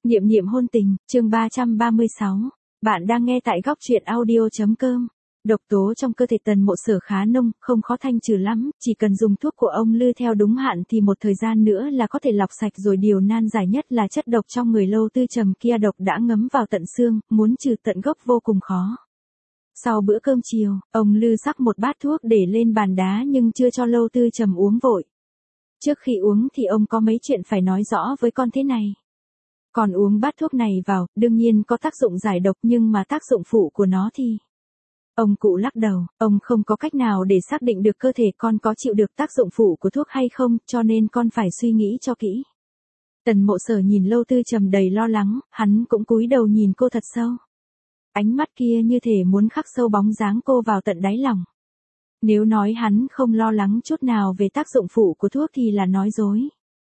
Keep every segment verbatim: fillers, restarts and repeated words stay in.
Niệm niệm hôn tình, chương ba trăm ba mươi sáu. Bạn đang nghe tại góc truyện audio.com. Độc tố trong cơ thể Tần Mộ Sở khá nông, không khó thanh trừ lắm, chỉ cần dùng thuốc của ông Lư theo đúng hạn thì một thời gian nữa là có thể lọc sạch rồi. Điều nan giải nhất là chất độc trong người Lâu Tư Trầm kia độc đã ngấm vào tận xương, muốn trừ tận gốc vô cùng khó. Sau bữa cơm chiều, ông Lư rắc một bát thuốc để lên bàn đá nhưng chưa cho Lâu Tư Trầm uống vội. Trước khi uống thì ông có mấy chuyện phải nói rõ với con thế này. Còn uống bát thuốc này vào, đương nhiên có tác dụng giải độc nhưng mà tác dụng phụ của nó thì... Ông cụ lắc đầu, ông không có cách nào để xác định được cơ thể con có chịu được tác dụng phụ của thuốc hay không, cho nên con phải suy nghĩ cho kỹ. Tần Mộ Sở nhìn Lâu Tư Trầm đầy lo lắng, hắn cũng cúi đầu nhìn cô thật sâu. Ánh mắt kia như thể muốn khắc sâu bóng dáng cô vào tận đáy lòng. Nếu nói hắn không lo lắng chút nào về tác dụng phụ của thuốc thì là nói dối.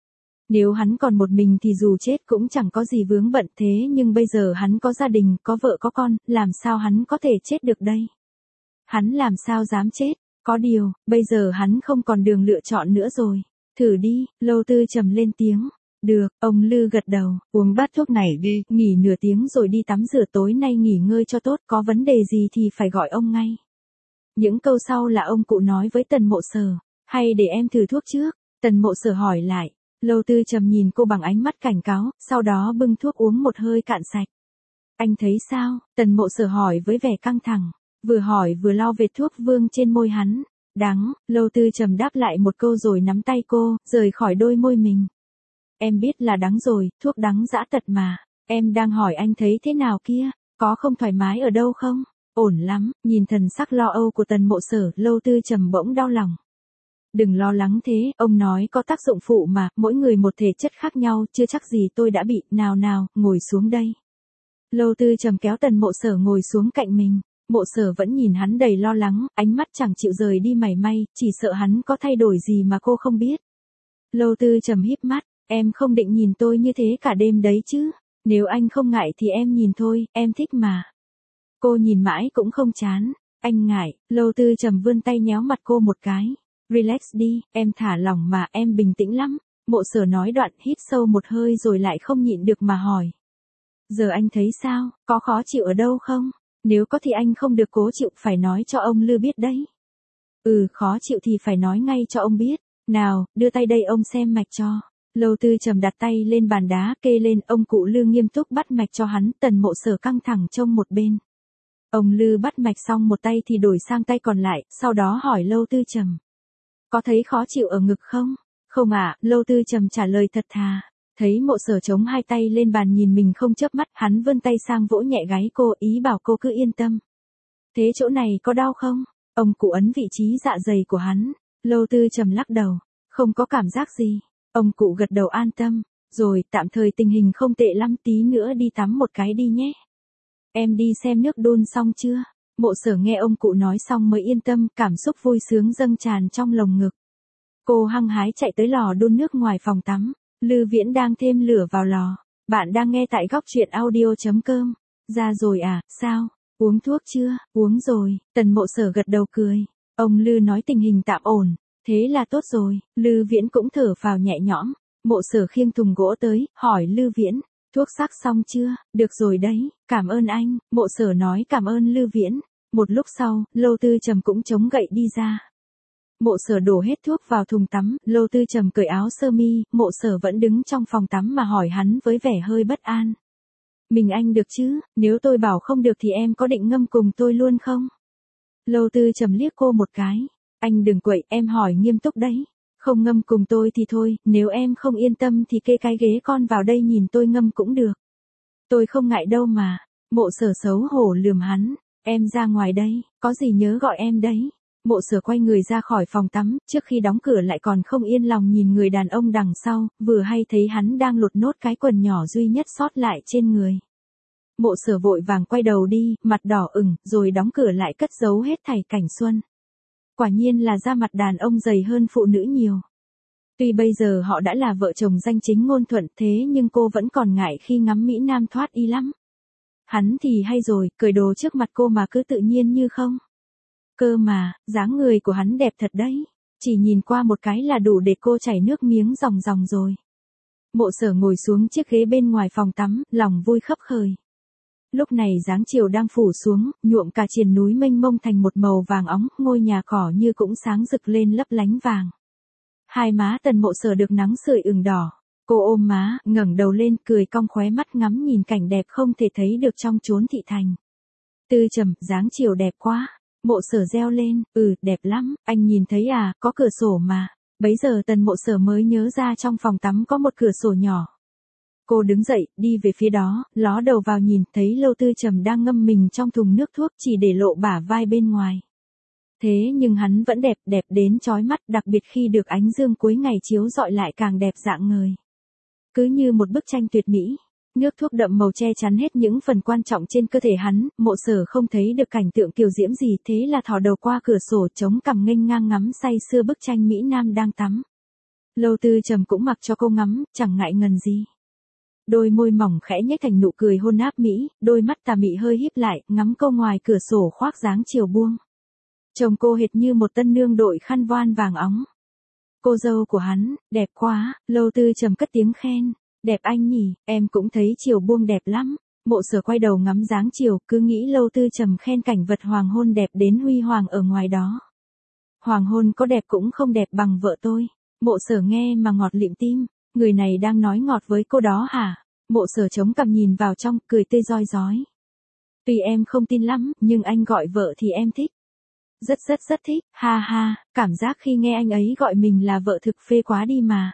Nếu hắn còn một mình thì dù chết cũng chẳng có gì vướng bận, thế nhưng bây giờ hắn có gia đình, có vợ có con, làm sao hắn có thể chết được đây? Hắn làm sao dám chết? Có điều, bây giờ hắn không còn đường lựa chọn nữa rồi. Thử đi, Lâu Tư Trầm lên tiếng. Được, ông Lư gật đầu, uống bát thuốc này đi, nghỉ nửa tiếng rồi đi tắm rửa, tối nay nghỉ ngơi cho tốt, có vấn đề gì thì phải gọi ông ngay. Những câu sau là ông cụ nói với Tần Mộ Sở. Hay để em thử thuốc trước? Tần Mộ Sở hỏi lại. Lâu Tư Trầm nhìn cô bằng ánh mắt cảnh cáo, sau đó bưng thuốc uống một hơi cạn sạch. Anh thấy sao? Tần Mộ Sở hỏi với vẻ căng thẳng, vừa hỏi vừa lau vệt thuốc vương trên môi hắn. Đắng, Lâu Tư Trầm đáp lại một câu rồi nắm tay cô, rời khỏi đôi môi mình. Em biết là đắng rồi, thuốc đắng dã tật mà. Em đang hỏi anh thấy thế nào kia, có không thoải mái ở đâu không? Ổn lắm, nhìn thần sắc lo âu của Tần Mộ Sở, Lâu Tư Trầm bỗng đau lòng. Đừng lo lắng thế, ông nói có tác dụng phụ mà, mỗi người một thể chất khác nhau, chưa chắc gì tôi đã bị, nào nào, ngồi xuống đây. Lâu Tư Trầm kéo Tần Mộ Sở ngồi xuống cạnh mình, Mộ Sở vẫn nhìn hắn đầy lo lắng, ánh mắt chẳng chịu rời đi mảy may, chỉ sợ hắn có thay đổi gì mà cô không biết. Lâu Tư Trầm híp mắt, em không định nhìn tôi như thế cả đêm đấy chứ, nếu anh không ngại thì em nhìn thôi, em thích mà. Cô nhìn mãi cũng không chán, anh ngại, Lâu Tư Trầm vươn tay nhéo mặt cô một cái. Relax đi, em thả lỏng mà, em bình tĩnh lắm. Mộ Sở nói đoạn hít sâu một hơi rồi lại không nhịn được mà hỏi. Giờ anh thấy sao, có khó chịu ở đâu không? Nếu có thì anh không được cố chịu, phải nói cho ông Lư biết đấy. Ừ, khó chịu thì phải nói ngay cho ông biết. Nào, đưa tay đây ông xem mạch cho. Lâu Tư Trầm đặt tay lên bàn đá kê lên, ông cụ Lư nghiêm túc bắt mạch cho hắn. Tần Mộ Sở căng thẳng trông một bên. Ông Lư bắt mạch xong một tay thì đổi sang tay còn lại, sau đó hỏi Lâu Tư Trầm. Có thấy khó chịu ở ngực không? Không ạ, à, Lâu Tư Trầm trả lời thật thà. Thấy Mộ Sở chống hai tay lên bàn nhìn mình không chớp mắt, hắn vươn tay sang vỗ nhẹ gáy cô, ý bảo cô cứ yên tâm. Thế chỗ này có đau không? Ông cụ ấn vị trí dạ dày của hắn. Lâu Tư Trầm lắc đầu. Không có cảm giác gì. Ông cụ gật đầu an tâm. Rồi, tạm thời tình hình không tệ lắm, tí nữa đi tắm một cái đi nhé. Em đi xem nước đun xong chưa? Mộ Sở nghe ông cụ nói xong mới yên tâm, cảm xúc vui sướng dâng tràn trong lồng ngực. Cô hăng hái chạy tới lò đun nước ngoài phòng tắm. Lư Viễn đang thêm lửa vào lò. Bạn đang nghe tại góc truyện audio.com. Ra rồi à, sao? Uống thuốc chưa? Uống rồi. Tần Mộ Sở gật đầu cười. Ông Lư nói tình hình tạm ổn. Thế là tốt rồi. Lư Viễn cũng thở phào nhẹ nhõm. Mộ Sở khiêng thùng gỗ tới, hỏi Lư Viễn. Thuốc sắc xong chưa? Được rồi đấy, cảm ơn anh. Mộ Sở nói cảm ơn Lư Viễn. Một lúc sau, Lâu Tư Trầm cũng chống gậy đi ra. Mộ Sở đổ hết thuốc vào thùng tắm, Lâu Tư Trầm cởi áo sơ mi, Mộ Sở vẫn đứng trong phòng tắm mà hỏi hắn với vẻ hơi bất an. Mình anh được chứ, nếu tôi bảo không được thì em có định ngâm cùng tôi luôn không? Lâu Tư Trầm liếc cô một cái. Anh đừng quậy, em hỏi nghiêm túc đấy. Không ngâm cùng tôi thì thôi, nếu em không yên tâm thì kê cái ghế con vào đây nhìn tôi ngâm cũng được. Tôi không ngại đâu mà. Mộ Sở xấu hổ lườm hắn. Em ra ngoài đây, có gì nhớ gọi em đấy. Mộ Sở quay người ra khỏi phòng tắm, trước khi đóng cửa lại còn không yên lòng nhìn người đàn ông đằng sau, vừa hay thấy hắn đang lột nốt cái quần nhỏ duy nhất sót lại trên người. Mộ Sở vội vàng quay đầu đi, mặt đỏ ửng, rồi đóng cửa lại cất giấu hết thảy cảnh xuân. Quả nhiên là da mặt đàn ông dày hơn phụ nữ nhiều. Tuy bây giờ họ đã là vợ chồng danh chính ngôn thuận thế nhưng cô vẫn còn ngại khi ngắm Mỹ Nam thoát y lắm. Hắn thì hay rồi, cởi đồ trước mặt cô mà cứ tự nhiên như không. Cơ mà, dáng người của hắn đẹp thật đấy. Chỉ nhìn qua một cái là đủ để cô chảy nước miếng ròng ròng rồi. Mộ Sở ngồi xuống chiếc ghế bên ngoài phòng tắm, lòng vui khấp khởi. Lúc này dáng chiều đang phủ xuống, nhuộm cả triền núi mênh mông thành một màu vàng óng, ngôi nhà cỏ như cũng sáng rực lên lấp lánh vàng. Hai má Tần Mộ Sở được nắng sưởi ửng đỏ. Cô ôm má, ngẩng đầu lên, cười cong khóe mắt ngắm nhìn cảnh đẹp không thể thấy được trong chốn thị thành. Tư Trầm, dáng chiều đẹp quá. Mộ Sở reo lên, ừ, đẹp lắm, anh nhìn thấy à, có cửa sổ mà. Bấy giờ Tần Mộ Sở mới nhớ ra trong phòng tắm có một cửa sổ nhỏ. Cô đứng dậy, đi về phía đó, ló đầu vào nhìn, thấy Lâu Tư Trầm đang ngâm mình trong thùng nước thuốc chỉ để lộ bả vai bên ngoài. Thế nhưng hắn vẫn đẹp, đẹp đến chói mắt, đặc biệt khi được ánh dương cuối ngày chiếu rọi lại càng đẹp rạng ngời. Cứ như một bức tranh tuyệt mỹ. Nước thuốc đậm màu che chắn hết những phần quan trọng trên cơ thể hắn, Mộ Sở không thấy được cảnh tượng kiều diễm gì, thế là thò đầu qua cửa sổ chống cằm nghênh ngang ngắm say sưa bức tranh mỹ nam đang tắm. Lâu Tư Trầm cũng mặc cho cô ngắm, chẳng ngại ngần gì. Đôi môi mỏng khẽ nhếch thành nụ cười hôn áp mỹ, đôi mắt tà mị hơi híp lại, ngắm cô ngoài cửa sổ khoác dáng chiều buông. Chồng cô hệt như một tân nương đội khăn voan vàng óng. Cô dâu của hắn, đẹp quá, Lâu Tư Trầm cất tiếng khen. Đẹp anh nhỉ, em cũng thấy chiều buông đẹp lắm. Mộ Sở quay đầu ngắm dáng chiều, cứ nghĩ Lâu Tư Trầm khen cảnh vật hoàng hôn đẹp đến huy hoàng ở ngoài đó. Hoàng hôn có đẹp cũng không đẹp bằng vợ tôi. Mộ Sở nghe mà ngọt lịm tim, người này đang nói ngọt với cô đó hả? Mộ Sở chống cằm nhìn vào trong, cười tươi rói rói. Tuy em không tin lắm, nhưng anh gọi vợ thì em thích. Rất rất rất thích, ha ha, cảm giác khi nghe anh ấy gọi mình là vợ thực phê quá đi mà.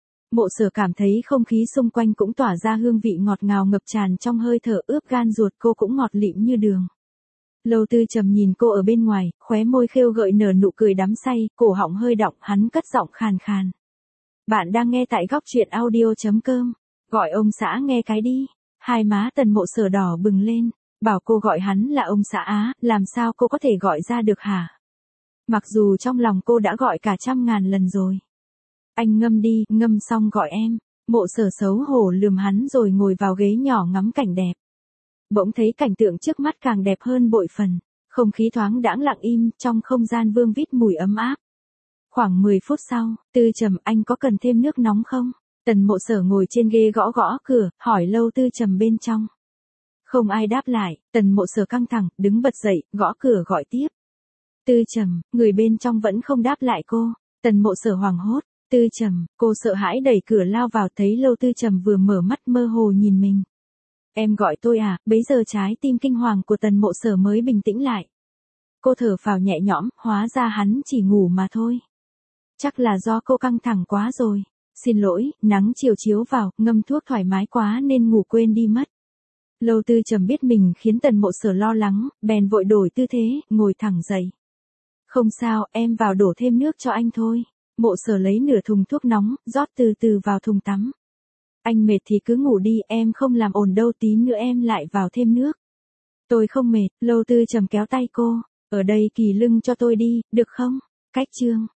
Mộ Sở cảm thấy không khí xung quanh cũng tỏa ra hương vị ngọt ngào ngập tràn trong hơi thở, ướp gan ruột cô cũng ngọt lịm như đường. Lâu Tư Trầm nhìn cô ở bên ngoài, khóe môi khêu gợi nở nụ cười đắm say, cổ họng hơi đọng, hắn cất giọng khàn khàn. Bạn đang nghe tại góc truyện audio chấm com. Gọi ông xã nghe cái đi. Hai má Tần Mộ Sở đỏ bừng lên, bảo cô gọi hắn là ông xã á, làm sao cô có thể gọi ra được hả? Mặc dù trong lòng cô đã gọi cả trăm ngàn lần rồi. Anh ngâm đi, ngâm xong gọi em. Mộ Sở xấu hổ lườm hắn rồi ngồi vào ghế nhỏ ngắm cảnh đẹp. Bỗng thấy cảnh tượng trước mắt càng đẹp hơn bội phần. Không khí thoáng đãng lặng im, trong không gian vương vít mùi ấm áp. Khoảng mười phút sau, Tư Trầm, anh có cần thêm nước nóng không? Tần Mộ Sở ngồi trên ghế gõ gõ cửa, hỏi Lâu Tư Trầm bên trong. Không ai đáp lại, Tần Mộ Sở căng thẳng, đứng bật dậy, gõ cửa gọi tiếp. Tư Trầm, người bên trong vẫn không đáp lại cô. Tần Mộ Sở hoảng hốt. Tư Trầm, cô sợ hãi đẩy cửa lao vào, thấy Lâu Tư Trầm vừa mở mắt mơ hồ nhìn mình. Em gọi tôi à? Bấy giờ trái tim kinh hoàng của Tần Mộ Sở mới bình tĩnh lại. Cô thở phào nhẹ nhõm, hóa ra hắn chỉ ngủ mà thôi. Chắc là do cô căng thẳng quá rồi. Xin lỗi, nắng chiều chiếu vào, ngâm thuốc thoải mái quá nên ngủ quên đi mất. Lâu Tư Trầm biết mình khiến Tần Mộ Sở lo lắng, bèn vội đổi tư thế, ngồi thẳng dậy. Không sao, em vào đổ thêm nước cho anh thôi. Mộ Sở lấy nửa thùng thuốc nóng, rót từ từ vào thùng tắm. Anh mệt thì cứ ngủ đi, em không làm ồn đâu, tí nữa em lại vào thêm nước. Tôi không mệt. Lâu Tư Trầm kéo tay cô. Ở đây kỳ lưng cho tôi đi, được không? Cách chương.